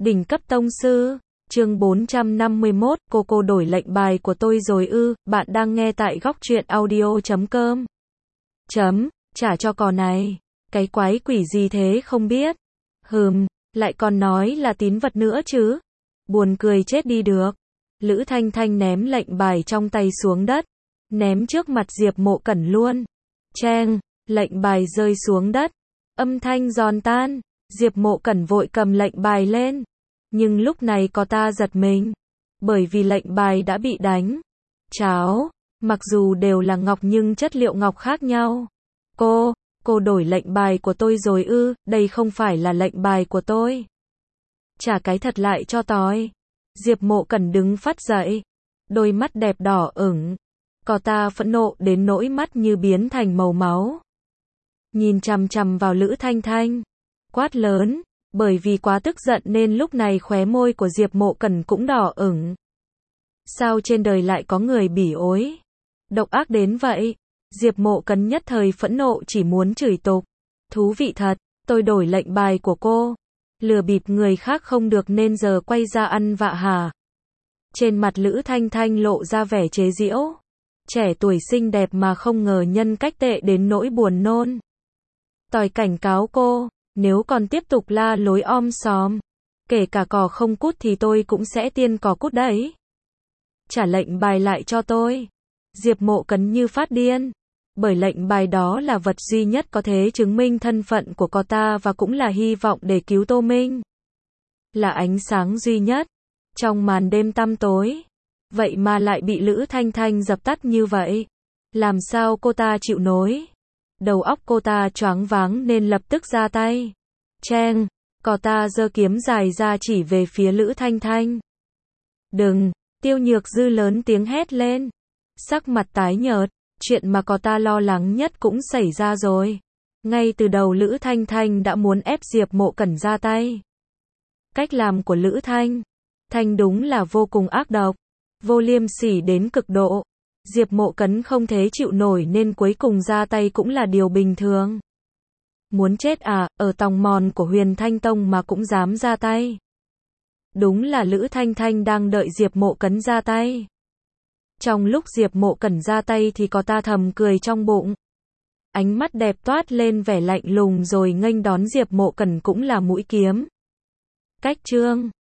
Đỉnh cấp tông sư. Chương 451, cô đổi lệnh bài của tôi rồi ư? Bạn đang nghe tại góc truyện audio.com. Trả cho cò này. Cái quái quỷ gì thế không biết. Lại còn nói là tín vật nữa chứ. Buồn cười chết đi được. Lữ Thanh Thanh ném lệnh bài trong tay xuống đất. Ném trước mặt Diệp Mộ Cẩn luôn. Cheng, lệnh bài rơi xuống đất. Âm thanh giòn tan. Diệp Mộ Cẩn vội cầm lệnh bài lên. Nhưng lúc này có ta giật mình. Bởi vì lệnh bài đã bị đánh. Cháo, mặc dù đều là ngọc nhưng chất liệu ngọc khác nhau. Cô đổi lệnh bài của tôi rồi ư? Đây không phải là lệnh bài của tôi. Trả cái thật lại cho tôi. Diệp Mộ Cẩn đứng phát dậy. Đôi mắt đẹp đỏ ửng. Có ta phẫn nộ đến nỗi mắt như biến thành màu máu. Nhìn chằm chằm vào Lữ Thanh Thanh. Quát lớn. Bởi vì quá tức giận nên lúc này khóe môi của Diệp Mộ Cẩn cũng đỏ ửng. Sao trên đời lại có người bỉ ối? Độc ác đến vậy. Diệp Mộ Cẩn nhất thời phẫn nộ chỉ muốn chửi tục. Thú vị thật, tôi đổi lệnh bài của cô. Lừa bịp người khác không được nên giờ quay ra ăn vạ hả? Trên mặt Lữ Thanh Thanh lộ ra vẻ chế giễu. Trẻ tuổi xinh đẹp mà không ngờ nhân cách tệ đến nỗi buồn nôn. Tôi cảnh cáo cô, nếu còn tiếp tục la lối om sòm, kể cả cò không cút thì tôi cũng sẽ tiên cò cút đấy. Trả lệnh bài lại cho tôi. Diệp Mộ Cẩn như phát điên. Bởi lệnh bài đó là vật duy nhất có thể chứng minh thân phận của cô ta và cũng là hy vọng để cứu Tô Minh. Là ánh sáng duy nhất trong màn đêm tăm tối. Vậy mà lại bị Lữ Thanh Thanh dập tắt như vậy. Làm sao cô ta chịu nổi? Đầu óc cô ta choáng váng nên lập tức ra tay. Cheng, cô ta giơ kiếm dài ra chỉ về phía Lữ Thanh Thanh. Đừng, Tiêu Nhược Dư lớn tiếng hét lên. Sắc mặt tái nhợt, chuyện mà cô ta lo lắng nhất cũng xảy ra rồi. Ngay từ đầu Lữ Thanh Thanh đã muốn ép Diệp Mộ Cẩn ra tay. Cách làm của Lữ Thanh đúng là vô cùng ác độc, vô liêm sỉ đến cực độ. Diệp Mộ Cẩn không thể chịu nổi nên cuối cùng ra tay cũng là điều bình thường. Muốn chết à, ở tòng mòn của Huyền Thanh Tông mà cũng dám ra tay. Đúng là Lữ Thanh Thanh đang đợi Diệp Mộ Cẩn ra tay. Trong lúc Diệp Mộ Cẩn ra tay thì có ta thầm cười trong bụng. Ánh mắt đẹp toát lên vẻ lạnh lùng rồi nghênh đón Diệp Mộ Cẩn cũng là mũi kiếm. Cách chương